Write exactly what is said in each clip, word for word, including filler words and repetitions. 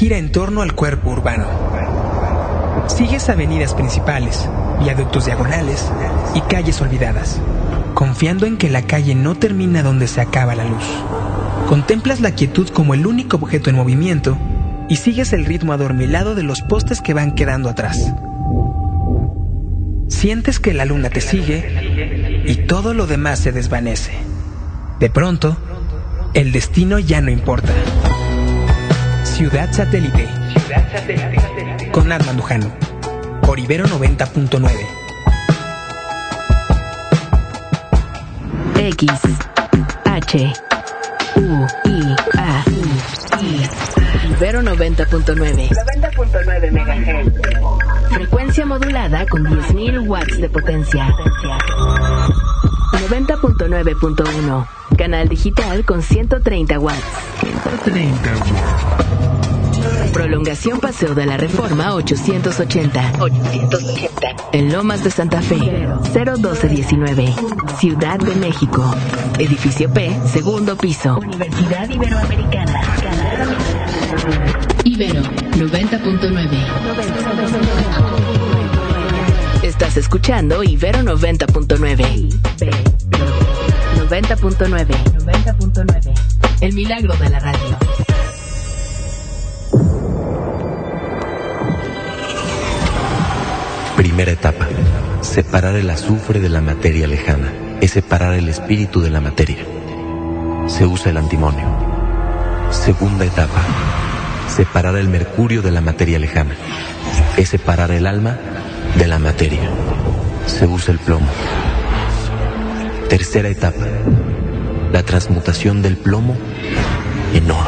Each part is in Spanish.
gira en torno al cuerpo urbano. Sigues avenidas principales, viaductos diagonales y calles olvidadas, confiando en que la calle no termina donde se acaba la luz. Contemplas la quietud como el único objeto en movimiento y sigues el ritmo adormilado de los postes que van quedando atrás. Sientes que la luna te sigue y todo lo demás se desvanece. De pronto, el destino ya no importa. Ciudad Satélite, con Armando Andujano, por Ibero noventa punto nueve. X, H, U, I, A, I, Ibero noventa punto nueve. noventa punto nueve megahertz. Frecuencia modulada con diez mil watts de potencia. noventa punto nueve punto uno. Canal digital con ciento treinta watts. ciento treinta watts. Prolongación Paseo de la Reforma ochocientos ochenta. ochocientos ochenta. En Lomas de Santa Fe. cero doce diecinueve. Ciudad de México. Edificio P, segundo piso. Universidad Iberoamericana. Ibero noventa punto nueve. Estás escuchando Ibero noventa punto nueve. noventa punto nueve. noventa punto nueve. El milagro de la radio. Primera etapa. Separar el azufre de la materia lejana. Es separar el espíritu de la materia. Se usa el antimonio. Segunda etapa. Separar el mercurio de la materia lejana. Es separar el alma de la materia. Se usa el plomo. Tercera etapa. La transmutación del plomo en oro.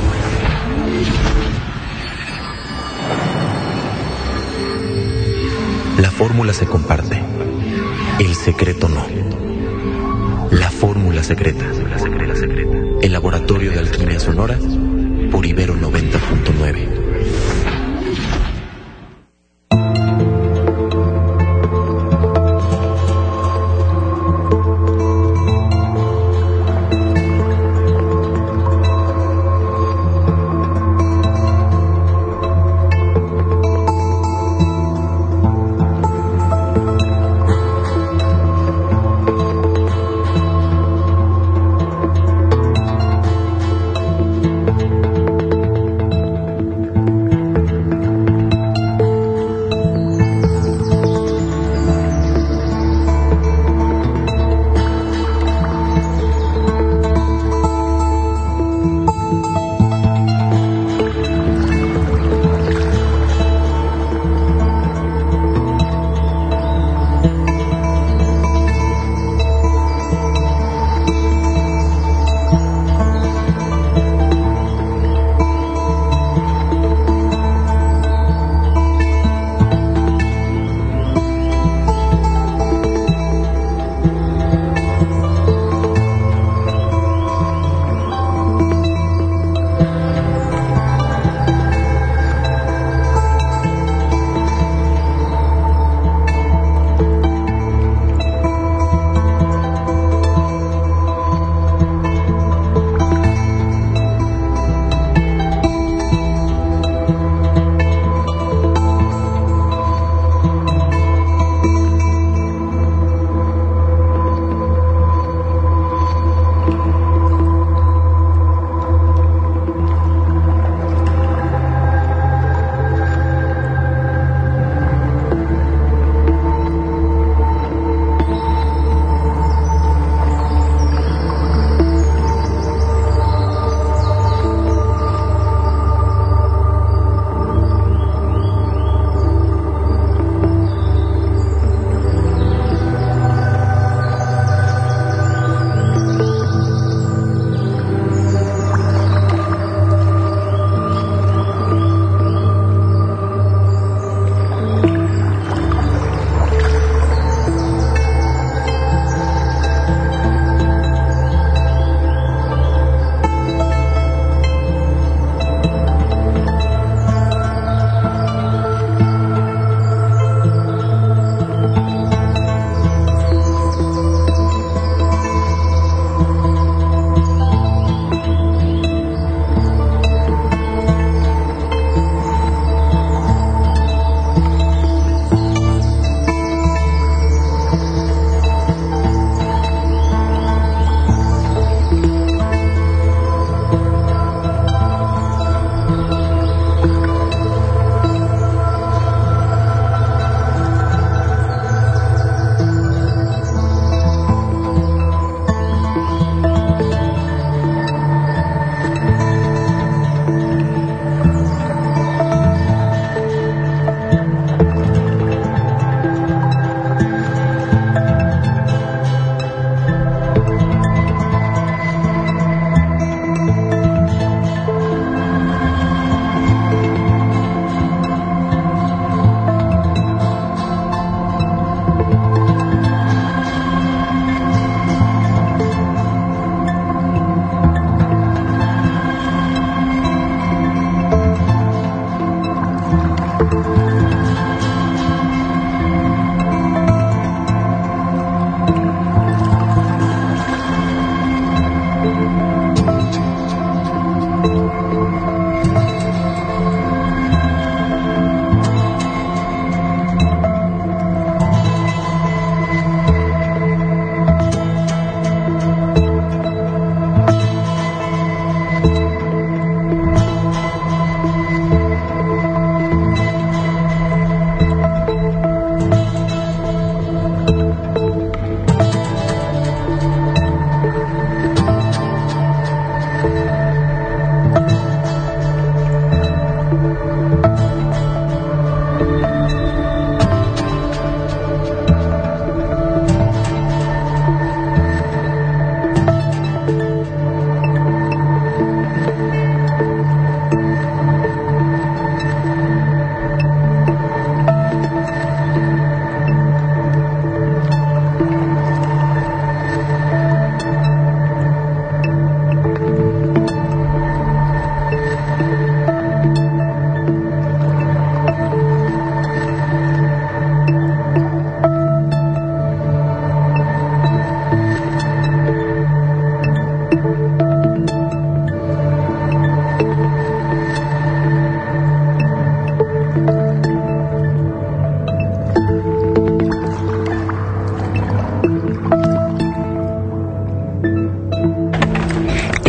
La fórmula se comparte. El secreto no. La fórmula secreta. El laboratorio de alquimia sonora por Ibero noventa punto nueve.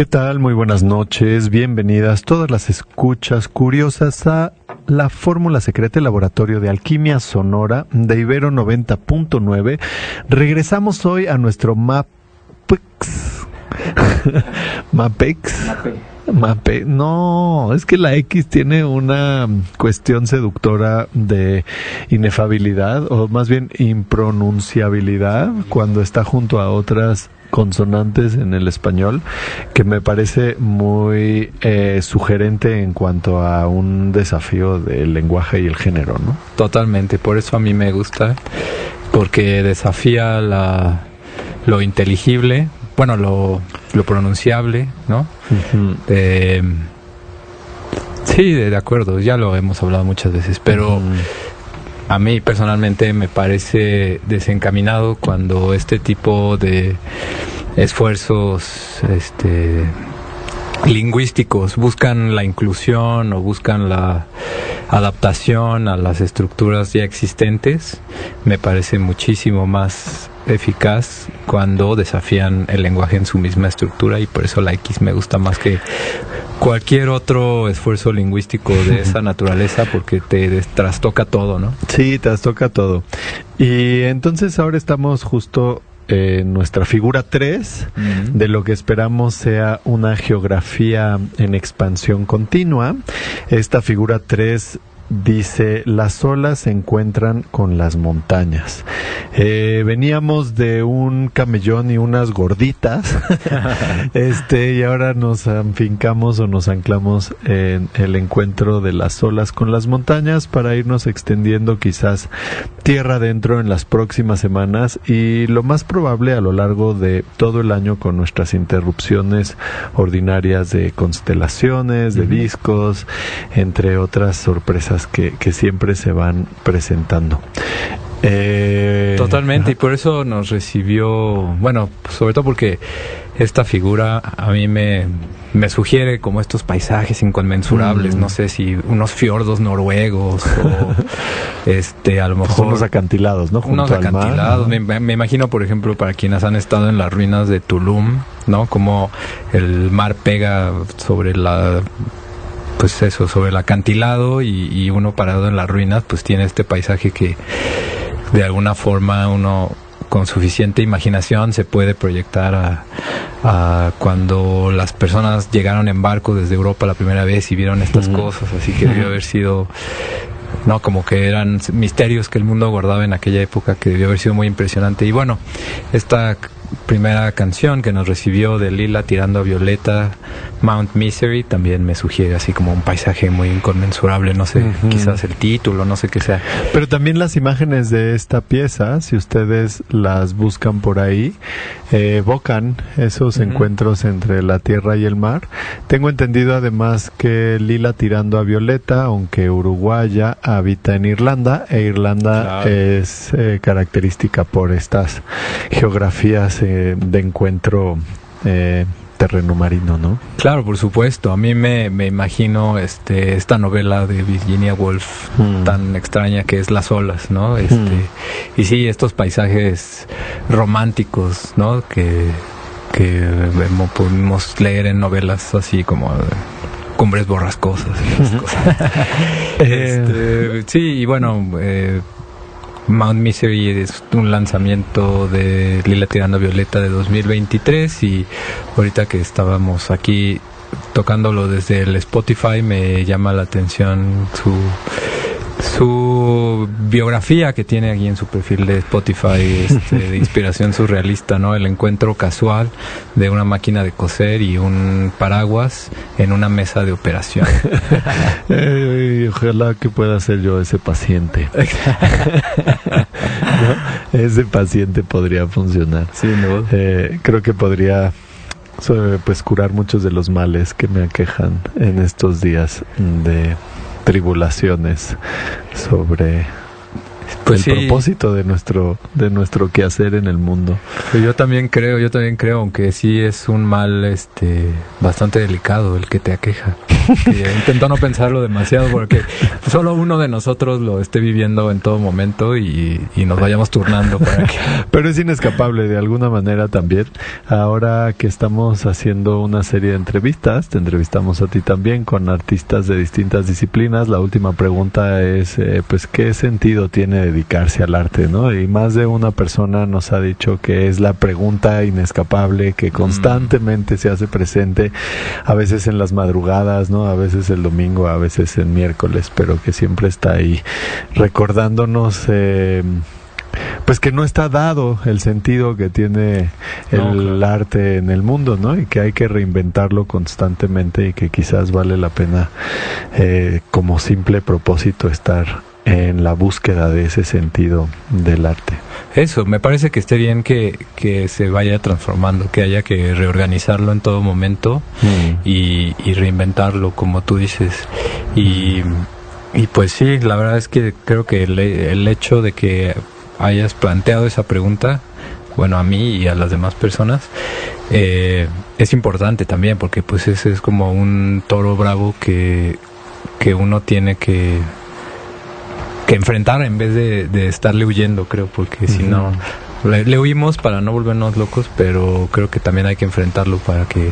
tal? Muy buenas noches, bienvenidas todas las escuchas curiosas a la fórmula secreta, el laboratorio de alquimia sonora de Ibero noventa punto nueve. Regresamos hoy a nuestro Mapex. Mapex. Mape. No, es que la X tiene una cuestión seductora de inefabilidad, o más bien impronunciabilidad, cuando está junto a otras consonantes en el español, que me parece muy eh, sugerente en cuanto a un desafío del lenguaje y el género, ¿no? Totalmente, por eso a mí me gusta, porque desafía la, lo inteligible, bueno, lo, lo pronunciable, ¿no? Uh-huh. Eh, sí, de, de acuerdo, ya lo hemos hablado muchas veces, pero uh-huh. a mí personalmente me parece desencaminado cuando este tipo de esfuerzos este, lingüísticos buscan la inclusión o buscan la adaptación a las estructuras ya existentes. Me parece muchísimo más eficaz cuando desafían el lenguaje en su misma estructura, y por eso la X me gusta más que cualquier otro esfuerzo lingüístico de esa naturaleza, porque te des- trastoca todo, ¿no? Sí, trastoca todo. Y entonces ahora estamos justo en nuestra figura tres, uh-huh. de lo que esperamos sea una geografía en expansión continua. Esta figura tres dice: las olas se encuentran con las montañas. Eh, veníamos de un camellón y unas gorditas, este, y ahora nos afincamos o nos anclamos en el encuentro de las olas con las montañas para irnos extendiendo quizás tierra adentro en las próximas semanas, y lo más probable a lo largo de todo el año, con nuestras interrupciones ordinarias de constelaciones, de uh-huh. discos, entre otras sorpresas Que, que siempre se van presentando. Eh, Totalmente, ajá. Y por eso nos recibió, bueno, sobre todo porque esta figura a mí me, me sugiere como estos paisajes inconmensurables, mm. no sé si unos fiordos noruegos o este, a lo mejor... Son unos acantilados, ¿no? Junto unos al acantilados, mar, ¿no? me, me imagino, por ejemplo, para quienes han estado en las ruinas de Tulum, ¿no? Como el mar pega sobre la... pues eso, sobre el acantilado, y, y uno parado en las ruinas, pues tiene este paisaje que de alguna forma uno con suficiente imaginación se puede proyectar a, a cuando las personas llegaron en barco desde Europa la primera vez y vieron estas mm. cosas, así que debió haber sido, no, como que eran misterios que el mundo guardaba en aquella época, que debió haber sido muy impresionante. Y bueno, esta primera canción que nos recibió de Lila tirando a Violeta, Mount Misery, también me sugiere así como un paisaje muy inconmensurable, no sé, uh-huh. quizás el título, no sé qué sea. Pero también las imágenes de esta pieza, si ustedes las buscan por ahí, eh, evocan esos uh-huh. encuentros entre la tierra y el mar. Tengo entendido además que Lila tirando a Violeta, aunque uruguaya, habita en Irlanda, e Irlanda claro. es eh, característica por estas geografías eh, de encuentro eh, terreno marino, ¿no? Claro, por supuesto. A mí me, me imagino este esta novela de Virginia Woolf mm. tan extraña que es Las olas, ¿no? Este mm. y sí, estos paisajes románticos, ¿no? Que que podemos leer en novelas así como Cumbres borrascosas. Cosas. este, sí, y bueno, eh, Mount Misery es un lanzamiento de Lila tirando a Violeta de dos mil veintitrés, y ahorita que estábamos aquí tocándolo desde el Spotify me llama la atención su su biografía que tiene aquí en su perfil de Spotify, este, de inspiración surrealista, ¿no? El encuentro casual de una máquina de coser y un paraguas en una mesa de operación. eh, ojalá que pueda ser yo ese paciente. ¿No? Ese paciente podría funcionar. Sí, ¿no? Eh, creo que podría pues curar muchos de los males que me aquejan en estos días de tribulaciones sobre pues el sí. propósito de nuestro de nuestro quehacer en el mundo. Yo también creo, yo también creo, aunque sí es un mal este bastante delicado el que te aqueja. que intento no pensarlo demasiado porque solo uno de nosotros lo esté viviendo en todo momento y, y nos vayamos turnando para que... Pero es inescapable de alguna manera también. Ahora que estamos haciendo una serie de entrevistas, te entrevistamos a ti también con artistas de distintas disciplinas. La última pregunta es, eh, pues, ¿qué sentido tiene dedicarse al arte, no? Y más de una persona nos ha dicho que es la pregunta inescapable que constantemente mm. se hace presente, a veces en las madrugadas, ¿no? A veces el domingo, a veces el miércoles, pero que siempre está ahí recordándonos eh, pues que no está dado el sentido que tiene el no, claro. arte en el mundo, ¿no? Y que hay que reinventarlo constantemente y que quizás vale la pena eh, como simple propósito estar en la búsqueda de ese sentido del arte. Eso, me parece que esté bien que, que se vaya transformando, que haya que reorganizarlo en todo momento mm. y, y reinventarlo, como tú dices. Y, y pues sí, la verdad es que creo que el, el hecho de que hayas planteado esa pregunta, bueno, a mí y a las demás personas, eh, es importante también, porque pues ese es como un toro bravo que, que uno tiene que... que enfrentar en vez de, de estarle huyendo, creo, porque uh-huh. si no le, le huimos para no volvernos locos, pero creo que también hay que enfrentarlo para que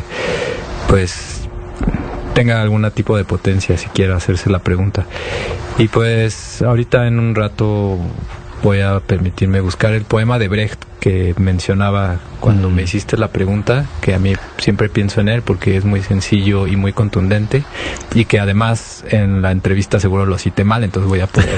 pues tenga algún tipo de potencia si quiera hacerse la pregunta. Y pues ahorita en un rato voy a permitirme buscar el poema de Brecht que mencionaba cuando mm. me hiciste la pregunta, que a mí siempre pienso en él porque es muy sencillo y muy contundente, y que además en la entrevista seguro lo cité mal, entonces voy a poder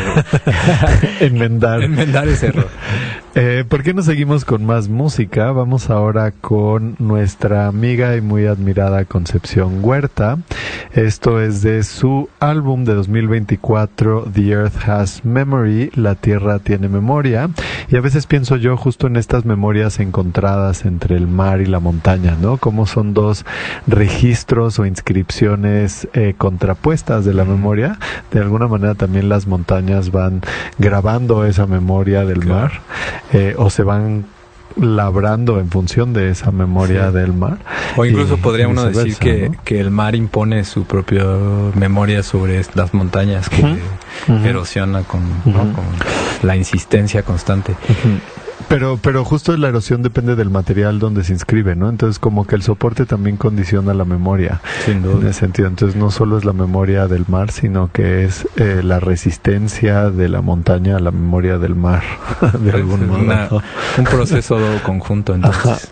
enmendar. enmendar ese error. Eh, ¿Por qué no seguimos con más música? Vamos ahora con nuestra amiga y muy admirada Concepción Huerta. Esto es de su álbum de dos mil veinticuatro, The Earth Has Memory, La Tierra Tiene Memoria. Y a veces pienso yo justo en estas memorias encontradas entre el mar y la montaña, ¿no? Como son dos registros o inscripciones eh, contrapuestas de la memoria. De alguna manera también las montañas van grabando esa memoria del claro. mar. Eh, o se van labrando en función de esa memoria sí. del mar. O incluso y, podría uno decir que, ¿no? que el mar impone su propia memoria sobre las montañas que uh-huh. Uh-huh. erosiona con, uh-huh. ¿no? con la insistencia constante. Uh-huh. Pero, pero justo la erosión depende del material donde se inscribe, ¿no? Entonces como que el soporte también condiciona la memoria. Sin duda. En ese sentido. Entonces no solo es la memoria del mar, sino que es eh, la resistencia de la montaña a la memoria del mar. De algún modo. Una, un proceso conjunto, entonces.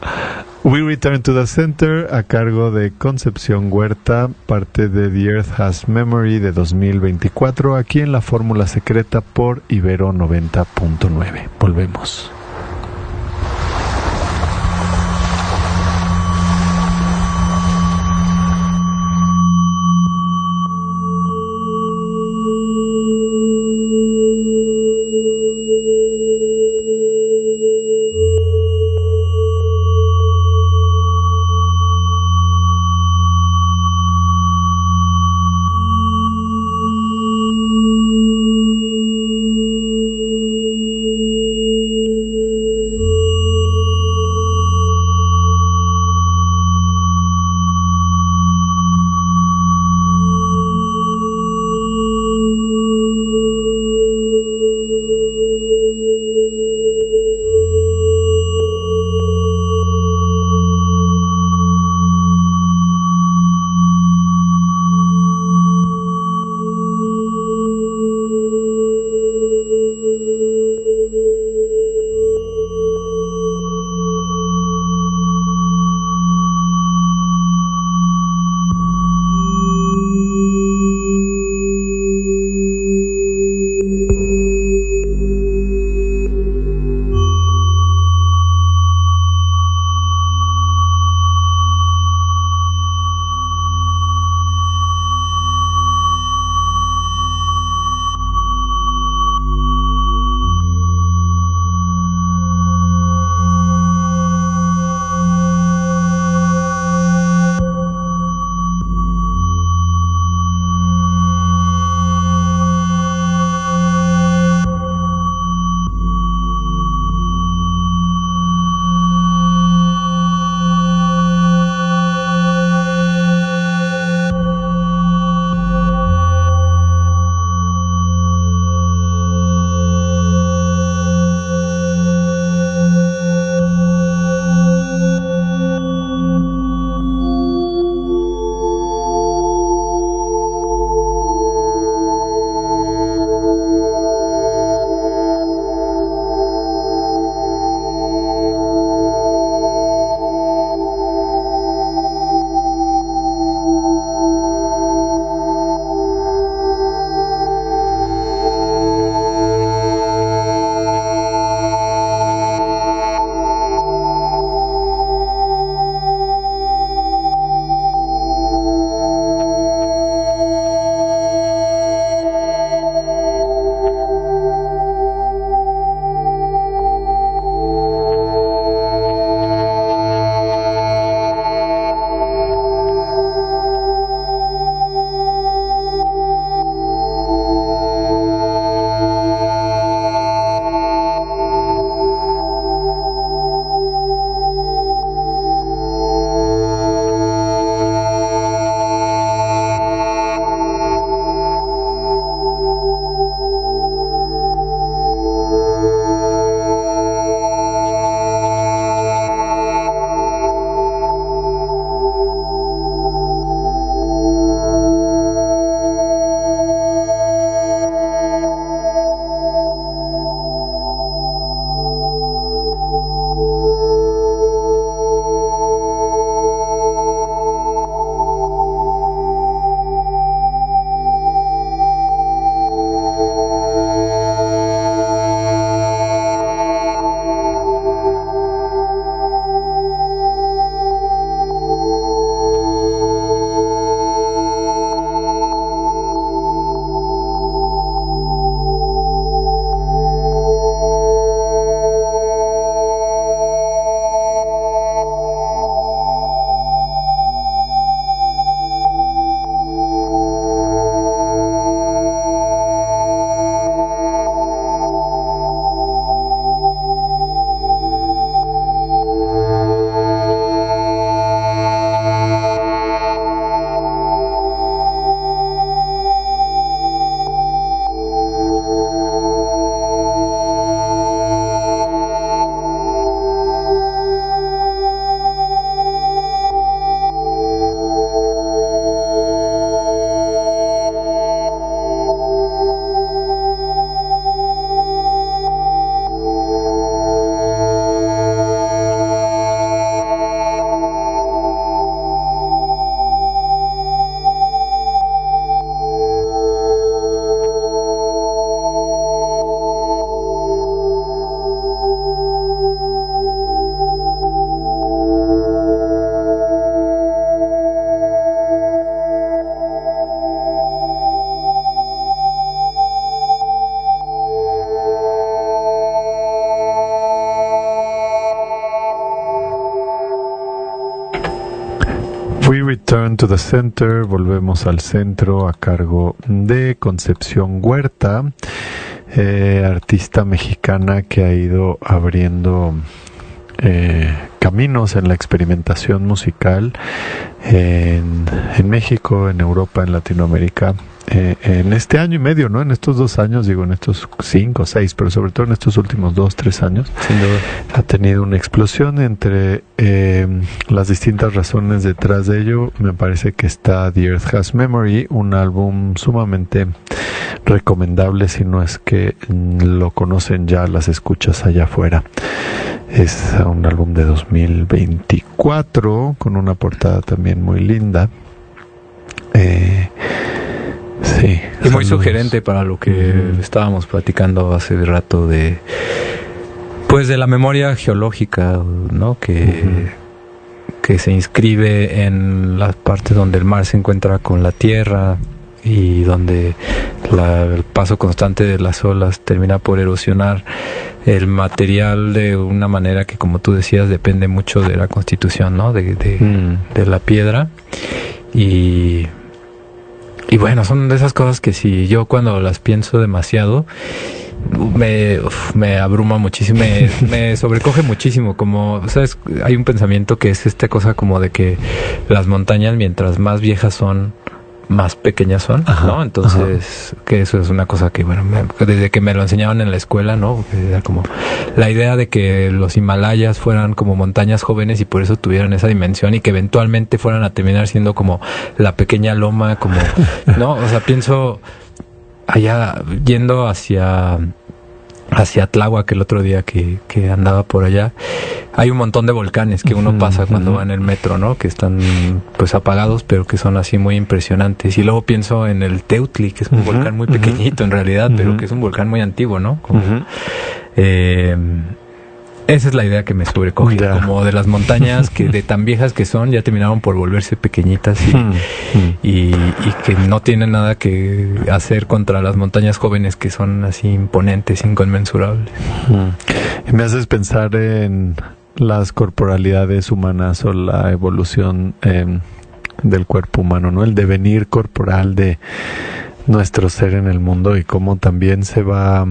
We Return to the Center, a cargo de Concepción Huerta, parte de The Earth Has Memory de dos mil veinticuatro, aquí en la Fórmula Secreta por Ibero noventa punto nueve. Volvemos. to the Center, volvemos al centro a cargo de Concepción Huerta, eh, artista mexicana que ha ido abriendo eh, caminos en la experimentación musical en, en México, en Europa, en Latinoamérica. Eh, en este año y medio, ¿no? En estos dos años, digo, en estos cinco, seis, pero sobre todo en estos últimos dos, tres años, Sin duda. ha tenido una explosión entre eh, las distintas razones detrás de ello. Me parece que está The Earth Has Memory, un álbum sumamente recomendable si no es que lo conocen ya las escuchas allá afuera. Es un álbum de dos mil veinticuatro con una portada también muy linda. Eh... Sí, y muy sugerente para lo que uh-huh. estábamos platicando hace rato de, pues, de la memoria geológica, ¿no? Que, uh-huh. que se inscribe en las partes donde el mar se encuentra con la tierra y donde la, el paso constante de las olas termina por erosionar el material de una manera que, como tú decías, depende mucho de la constitución, ¿no? De, de, uh-huh. de la piedra. Y Y bueno, son de esas cosas que si yo cuando las pienso demasiado, me, uf, me abruma muchísimo, me, me sobrecoge muchísimo. Como, ¿sabes? Hay un pensamiento que es esta cosa como de que las montañas, mientras más viejas son, más pequeñas son, ajá, ¿no? Entonces, ajá. que eso es una cosa que, bueno, me, desde que me lo enseñaban en la escuela, ¿no? Era como la idea de que los Himalayas fueran como montañas jóvenes y por eso tuvieran esa dimensión y que eventualmente fueran a terminar siendo como la pequeña loma, como, ¿no? O sea, pienso allá, yendo hacia... hacia Tláhuac el otro día que, que andaba por allá, hay un montón de volcanes que uno pasa cuando va en el metro, ¿no? Que están pues apagados, pero que son así muy impresionantes. Y luego pienso en el Teutli, que es un uh-huh, volcán muy pequeñito uh-huh, en realidad, uh-huh. pero que es un volcán muy antiguo, ¿no? Como, uh-huh. eh, esa es la idea que me sobrecoge, yeah. como de las montañas que de tan viejas que son, ya terminaron por volverse pequeñitas y, mm. y, y que no tienen nada que hacer contra las montañas jóvenes que son así imponentes, inconmensurables. Mm. Y me haces pensar en las corporalidades humanas o la evolución eh, del cuerpo humano, ¿no? El devenir corporal de nuestro ser en el mundo y cómo también se va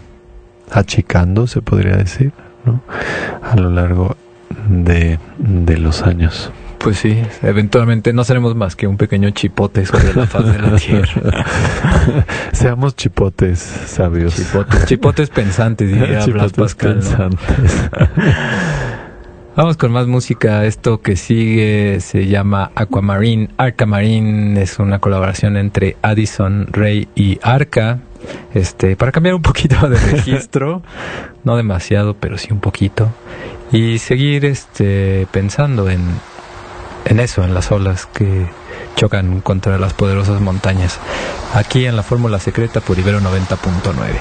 achicando, se podría decir, ¿no? A lo largo de, de los años. Pues sí, eventualmente no seremos más que un pequeño chipote sobre la faz de la tierra. Seamos chipotes sabios. Chipotes, chipotes pensantes, diría Blas Pascal, pensantes. ¿No? Vamos con más música. Esto que sigue se llama Aquamarine. Arcamarine es una colaboración entre Addison Rae y Arca. Este, para cambiar un poquito de registro, no demasiado, pero sí un poquito, y seguir este pensando en, en eso, en las olas que chocan contra las poderosas montañas. Aquí en la Fórmula Secreta por Ibero noventa punto nueve.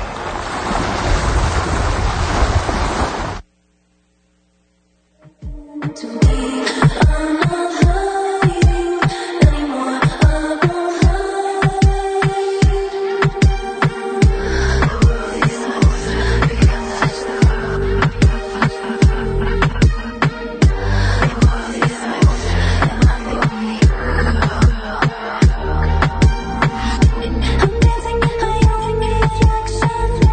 I'm dancing, I only need attraction.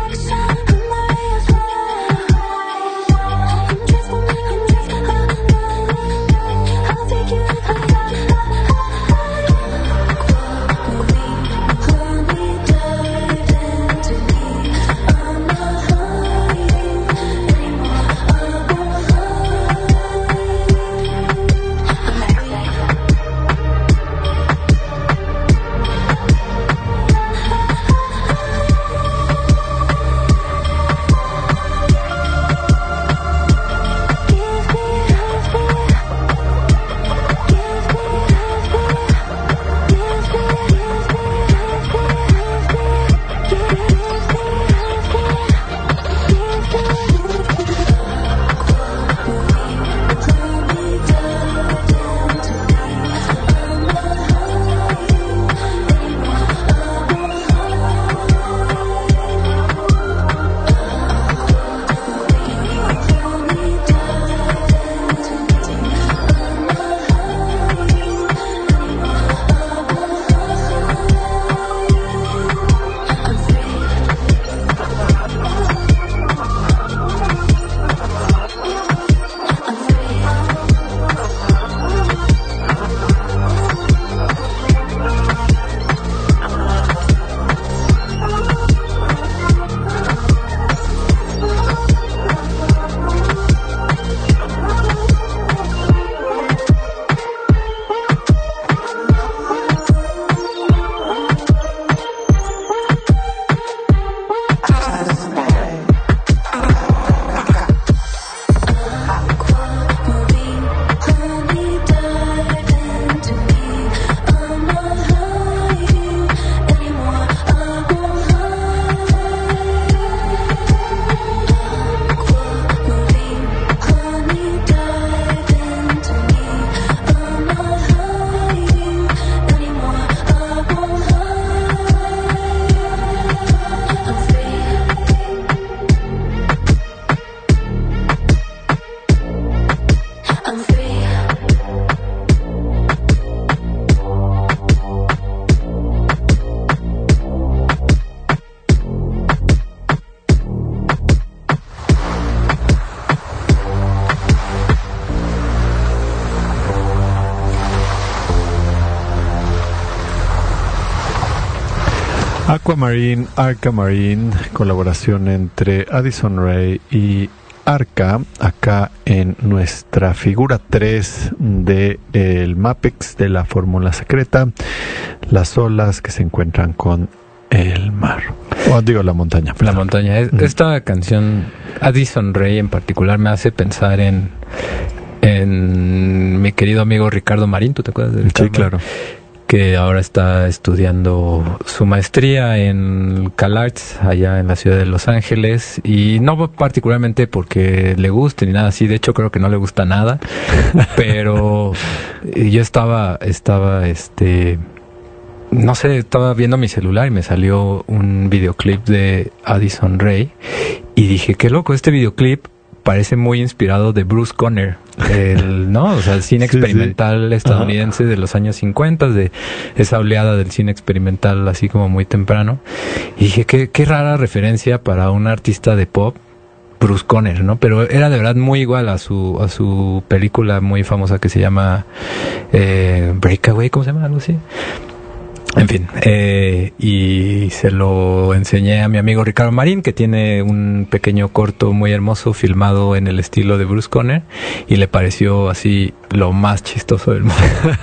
Aquamarine, Arca Marine, colaboración entre Addison Rae y Arca, acá en nuestra figura tres de el MAPEX de la fórmula secreta, las olas que se encuentran con el mar, o digo la montaña. La montaña. Esta canción, Addison Rae en particular, me hace pensar en en mi querido amigo Ricardo Marín. ¿Tú te acuerdas de Ricardo? Sí, claro. Que ahora está estudiando su maestría en CalArts allá en la ciudad de Los Ángeles, y no particularmente porque le guste ni nada así, de hecho creo que no le gusta nada, pero yo estaba estaba este no sé, estaba viendo mi celular y me salió un videoclip de Addison Rae y dije, qué loco, este videoclip parece muy inspirado de Bruce Conner, el, ¿no? O sea, el cine experimental sí, sí. estadounidense de los años cincuenta, de esa oleada del cine experimental así como muy temprano. Y dije, qué, qué rara referencia para un artista de pop, Bruce Conner, ¿no? Pero era de verdad muy igual a su a su película muy famosa que se llama eh, Breakaway, ¿cómo se llama? Algo así. En fin, eh, y se lo enseñé a mi amigo Ricardo Marín, que tiene un pequeño corto muy hermoso filmado en el estilo de Bruce Conner, y le pareció así lo más chistoso del mundo.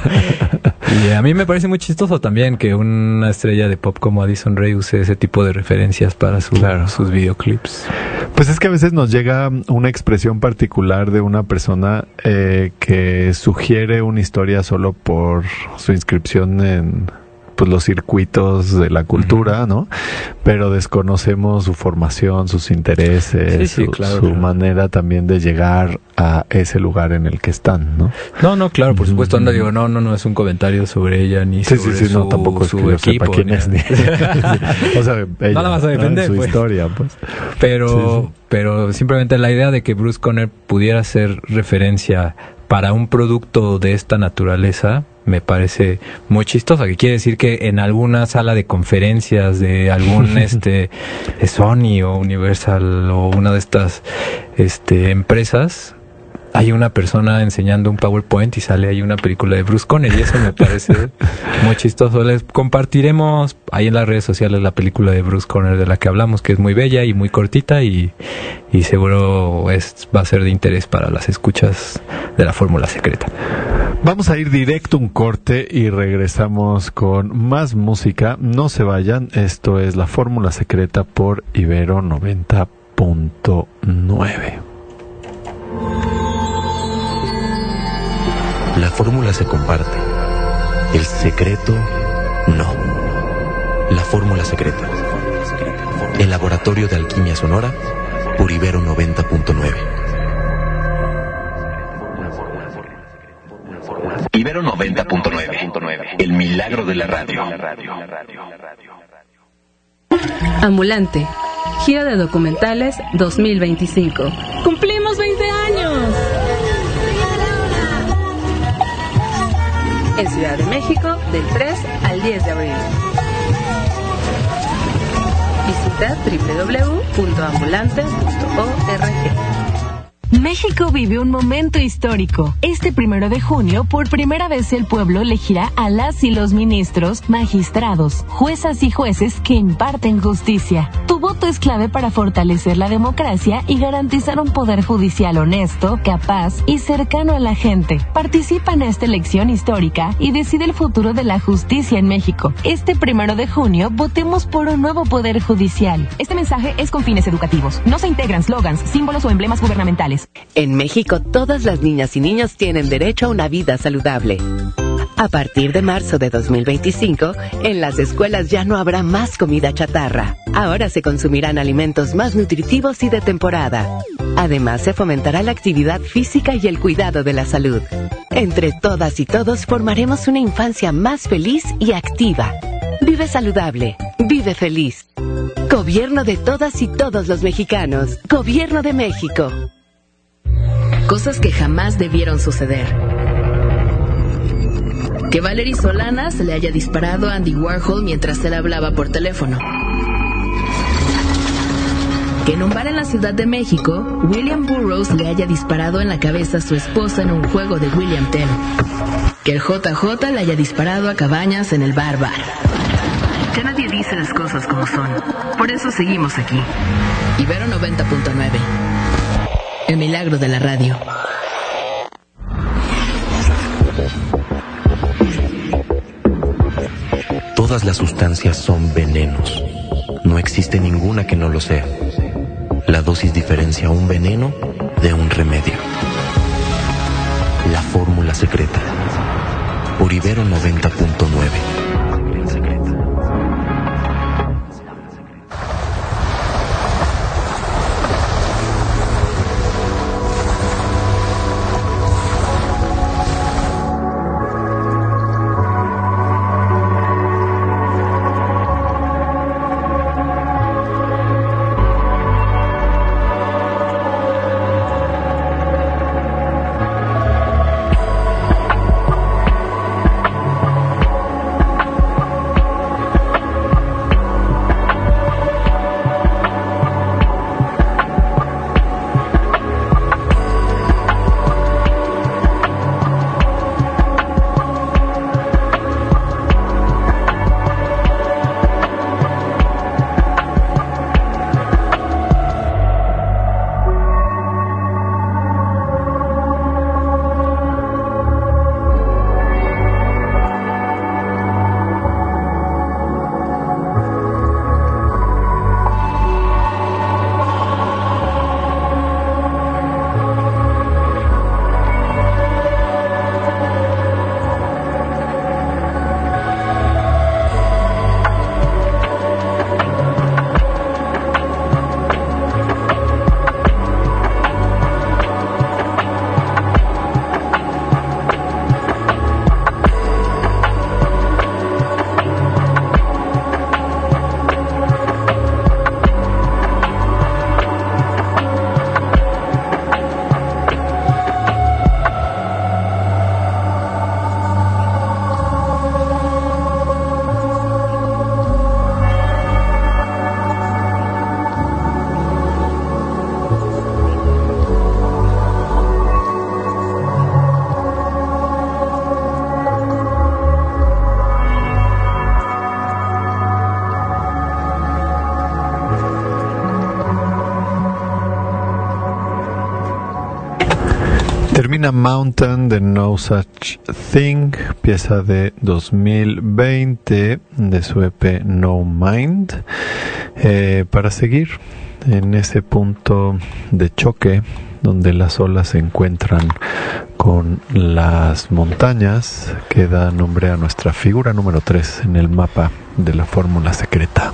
Y a mí me parece muy chistoso también que una estrella de pop como Addison Rae use ese tipo de referencias para su, claro. sus videoclips. Pues es que a veces nos llega una expresión particular de una persona eh, que sugiere una historia solo por su inscripción en pues los circuitos de la cultura, ¿no? Pero desconocemos su formación, sus intereses, sí, sí, su, claro, su claro. manera también de llegar a ese lugar en el que están, ¿no? No, no, claro, por supuesto, no digo, no, no, no es un comentario sobre ella ni sí, sobre sí, sí, su, no, tampoco es su que yo equipo, sepa quién ni... es, ni... o sea, ella, no la vas a defender, ¿no? Su pues. historia, pues. Pero, sí, sí. pero simplemente la idea de que Bruce Conner pudiera ser referencia para un producto de esta naturaleza me parece muy chistosa, que quiere decir que en alguna sala de conferencias de algún este Sony o Universal o una de estas este empresas hay una persona enseñando un PowerPoint y sale ahí una película de Bruce Conner, y eso me parece muy chistoso. Les compartiremos ahí en las redes sociales la película de Bruce Conner de la que hablamos, que es muy bella y muy cortita, y, y seguro es, va a ser de interés para las escuchas de la fórmula secreta. Vamos a ir directo a un corte y regresamos con más música. No se vayan, esto es la fórmula secreta por Ibero noventa punto nueve. La fórmula se comparte. El secreto, no. La fórmula secreta. El laboratorio de alquimia sonora por Ibero noventa punto nueve. Ibero noventa punto nueve. El milagro de la radio. Ambulante. Gira de documentales dos mil veinticinco. ¡Cumplimos veinte años! En Ciudad de México, del tres al diez de abril. Visita doble u doble u doble u punto ambulante punto org. México vive un momento histórico. Este primero de junio, por primera vez el pueblo elegirá a las y los ministros, magistrados, juezas y jueces que imparten justicia. Tu voto es clave para fortalecer la democracia y garantizar un poder judicial honesto, capaz y cercano a la gente. Participa en esta elección histórica y decide el futuro de la justicia en México. Este primero de junio, votemos por un nuevo poder judicial. Este mensaje es con fines educativos. No se integran slogans, símbolos o emblemas gubernamentales. En México, todas las niñas y niños tienen derecho a una vida saludable. A partir de marzo de dos mil veinticinco, en las escuelas ya no habrá más comida chatarra. Ahora se consumirán alimentos más nutritivos y de temporada. Además, se fomentará la actividad física y el cuidado de la salud. Entre todas y todos formaremos una infancia más feliz y activa. Vive saludable, vive feliz. Gobierno de todas y todos los mexicanos. Gobierno de México. Cosas que jamás debieron suceder. Que Valerie Solanas le haya disparado a Andy Warhol mientras él hablaba por teléfono. Que en un bar en la Ciudad de México, William Burroughs le haya disparado en la cabeza a su esposa en un juego de William Tell. Que el J J le haya disparado a Cabañas en el bar bar. Ya nadie dice las cosas como son. Por eso seguimos aquí. Ibero noventa punto nueve. El milagro de la radio. Todas las sustancias son venenos. No existe ninguna que no lo sea. La dosis diferencia un veneno de un remedio. La fórmula secreta. Por Ibero noventa punto nueve. Termina Mountain de No Such Thing, pieza de dos mil veinte de su E P No Mind. Eh, para seguir en ese punto de choque donde las olas se encuentran con las montañas, que da nombre a nuestra figura número tres en el mapa de la fórmula secreta.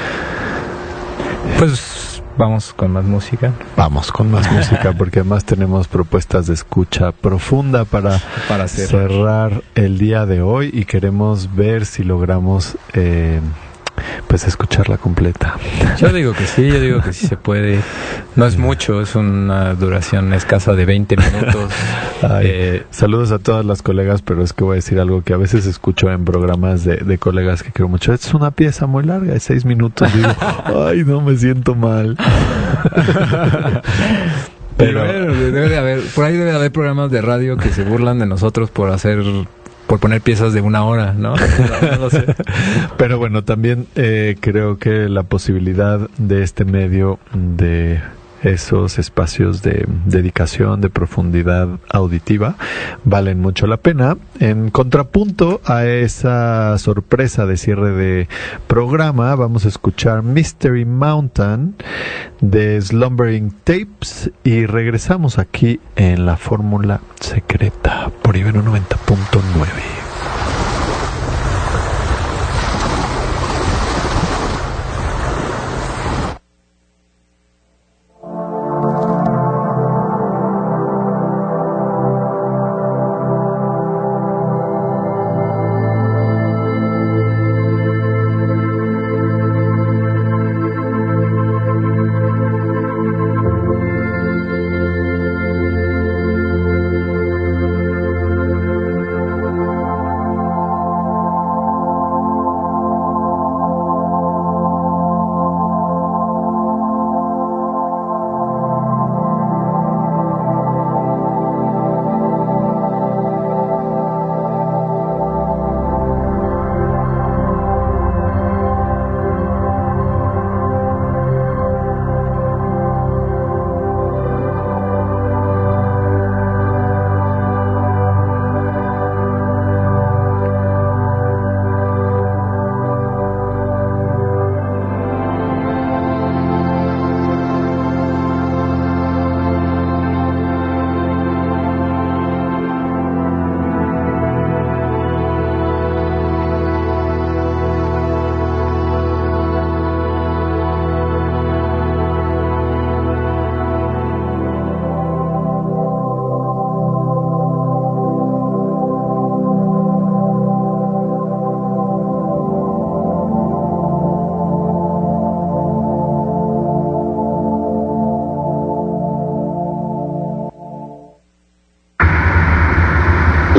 Pues vamos con más música. Vamos con más música porque además tenemos propuestas de escucha profunda para, para cerrar. cerrar el día de hoy y queremos ver si logramos eh, pues escucharla completa. Yo digo que sí, yo digo que sí se puede. No es mucho, es una duración escasa de veinte minutos. Ay, eh, saludos a todas las colegas, pero es que voy a decir algo que a veces escucho en programas de, de colegas que quiero mucho. Es una pieza muy larga, de seis minutos. Digo, ay, no, me siento mal. Pero bueno, debe de haber, por ahí debe de haber programas de radio que se burlan de nosotros por hacer... por poner piezas de una hora, ¿no? No, no lo sé. Pero bueno, también eh, creo que la posibilidad de este medio de esos espacios de dedicación, de profundidad auditiva, valen mucho la pena. En contrapunto a esa sorpresa de cierre de programa, vamos a escuchar Mystery Mountain de Slumbering Tapes y regresamos aquí en la fórmula secreta por Ibero noventa punto nueve.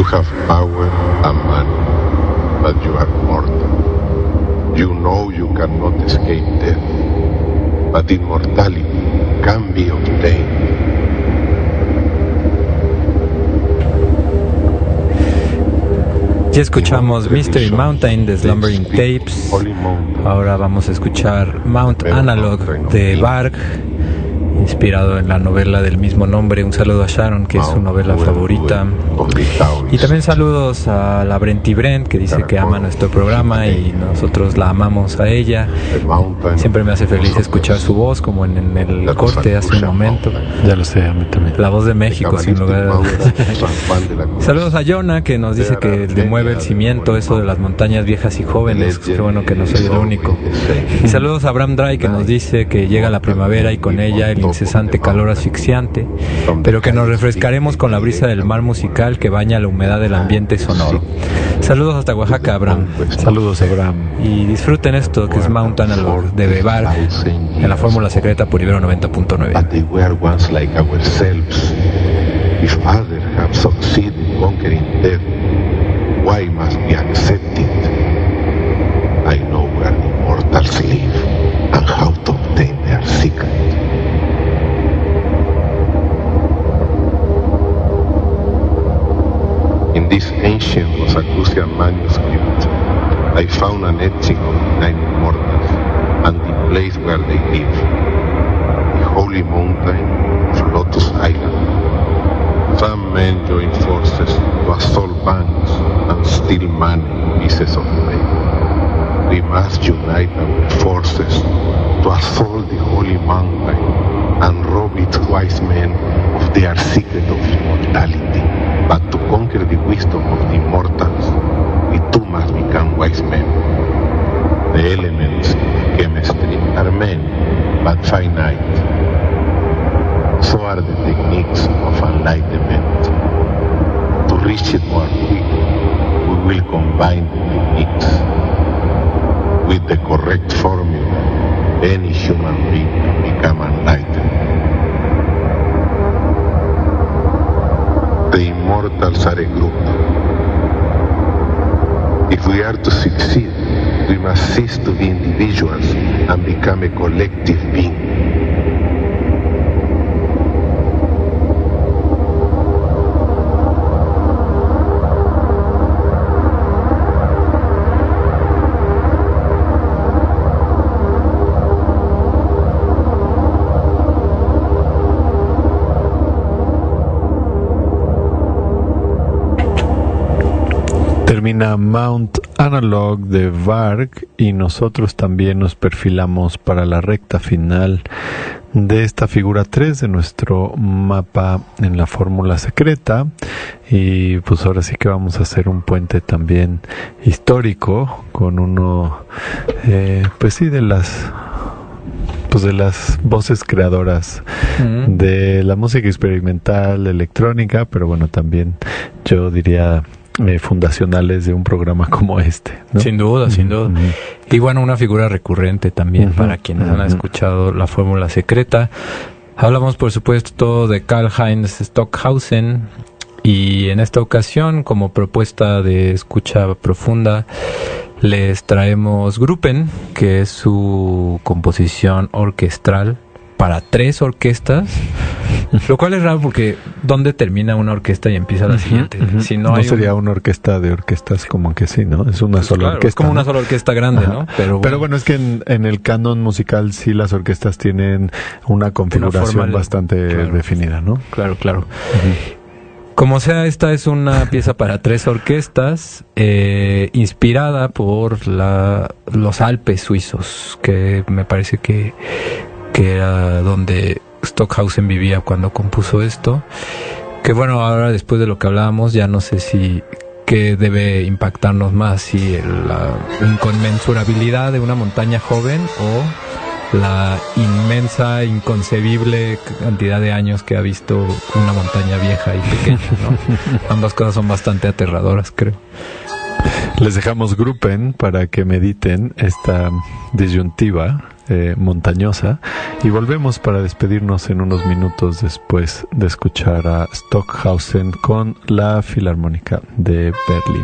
have power and money, but you are mortal. You know you cannot escape death, but immortality can be obtained. Ya escuchamos Mystery Mountain de Slumbering Tapes. Ahora vamos a escuchar Mount Analog de Varg, inspirado en la novela del mismo nombre. Un saludo a Sharon, que es su novela favorita. Y también saludos a la Brenti Brent, que dice que ama nuestro programa y nosotros la amamos a ella. Siempre me hace feliz escuchar su voz, como en, en el corte hace un momento. Ya lo sé, a mí también. La voz de México, sin lugar a dudas. Saludos a Jonah, que nos dice que le mueve el cimiento eso de las montañas viejas y jóvenes. Qué bueno que no soy el único. Y saludos a Bram Dry, que nos dice que llega la primavera y con ella el incesante calor asfixiante, pero que nos refrescaremos con la brisa del mar musical que baña la humedad del ambiente sonoro. Saludos hasta Oaxaca, Abraham. Saludos, Abraham. Y disfruten esto que es Mount Analog de Bebar en la fórmula secreta por Ibero noventa punto nueve. But they were once like ourselves. If others have succeeded in conquering death, why must we accept it? I know where the immortals live and how to obtain their secret. In this ancient Rosicrucian manuscript, I found an etching of the nine immortals and the place where they live, the holy mountain of Lotus Island. Some men joined forces to assault banks and steal money and pieces of plate. We must unite our forces to assault the holy mountain and rob its wise men of their secret of immortality. But to conquer the wisdom of the immortals, we too must become wise men. The elements of chemistry are many, but finite. So are the techniques of enlightenment. To reach it more quickly, we will combine the techniques. With the correct formula, any human being can become enlightened. The immortals are a group. If we are to succeed, we must cease to be individuals and become a collective being. Termina Mount Analog de Varg y nosotros también nos perfilamos para la recta final de esta figura tres de nuestro mapa en la fórmula secreta. Y pues ahora sí que vamos a hacer un puente también histórico con uno, eh, pues sí, de las... pues de las voces creadoras mm. de la música experimental, electrónica, pero bueno, también yo diría eh, fundacionales de un programa como este, ¿no? Sin duda, mm. sin duda. Mm. Y bueno, una figura recurrente también mm-hmm. para quienes mm-hmm. han escuchado la fórmula secreta. Hablamos, por supuesto, de Karlheinz Stockhausen, y en esta ocasión, como propuesta de escucha profunda, les traemos Gruppen, que es su composición orquestral para tres orquestas, lo cual es raro porque ¿dónde termina una orquesta y empieza la siguiente? Uh-huh. Si no, no hay sería un... una orquesta de orquestas como que sí, ¿no? Es una pues sola claro, orquesta. Es como ¿no? una sola orquesta grande, Ajá. ¿no? Pero bueno, Pero bueno es que en, en el canon musical sí las orquestas tienen una configuración una bastante claro, definida, ¿no? Claro, claro. Uh-huh. Como sea, esta es una pieza para tres orquestas, eh, inspirada por la, los Alpes suizos, que me parece que, que era donde Stockhausen vivía cuando compuso esto. Que bueno, ahora después de lo que hablábamos, ya no sé si qué debe impactarnos más, si el, la inconmensurabilidad de una montaña joven o la inmensa, inconcebible cantidad de años que ha visto una montaña vieja y pequeña, ¿no? Ambas cosas son bastante aterradoras, creo. Les dejamos Gruppen para que mediten esta disyuntiva eh, montañosa y volvemos para despedirnos en unos minutos después de escuchar a Stockhausen con la Filarmónica de Berlín.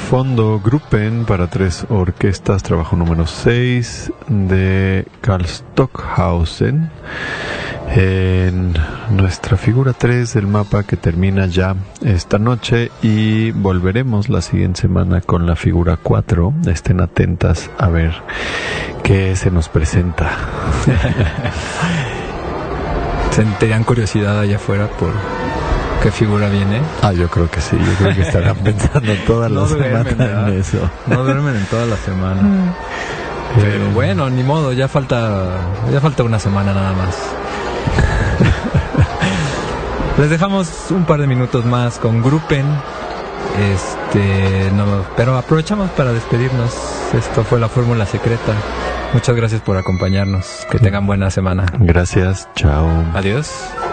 fondo Gruppen para tres orquestas, trabajo número seis de Karl Stockhausen, en nuestra figura tres del mapa, que termina ya esta noche, y volveremos la siguiente semana con la figura cuatro. Estén atentas a ver qué se nos presenta. ¿Sentirían curiosidad allá afuera por qué figura viene? Ah, yo creo que sí, yo creo que estarán pensando toda la no semana duermen, en eso. No duermen en toda la semana. Pero eh, bueno, ni modo, ya falta, ya falta una semana nada más. Les dejamos un par de minutos más con Gruppen. Este, no, pero aprovechamos para despedirnos. Esto fue la Fórmula Secreta. Muchas gracias por acompañarnos. Que tengan buena semana. Gracias, chao. Adiós.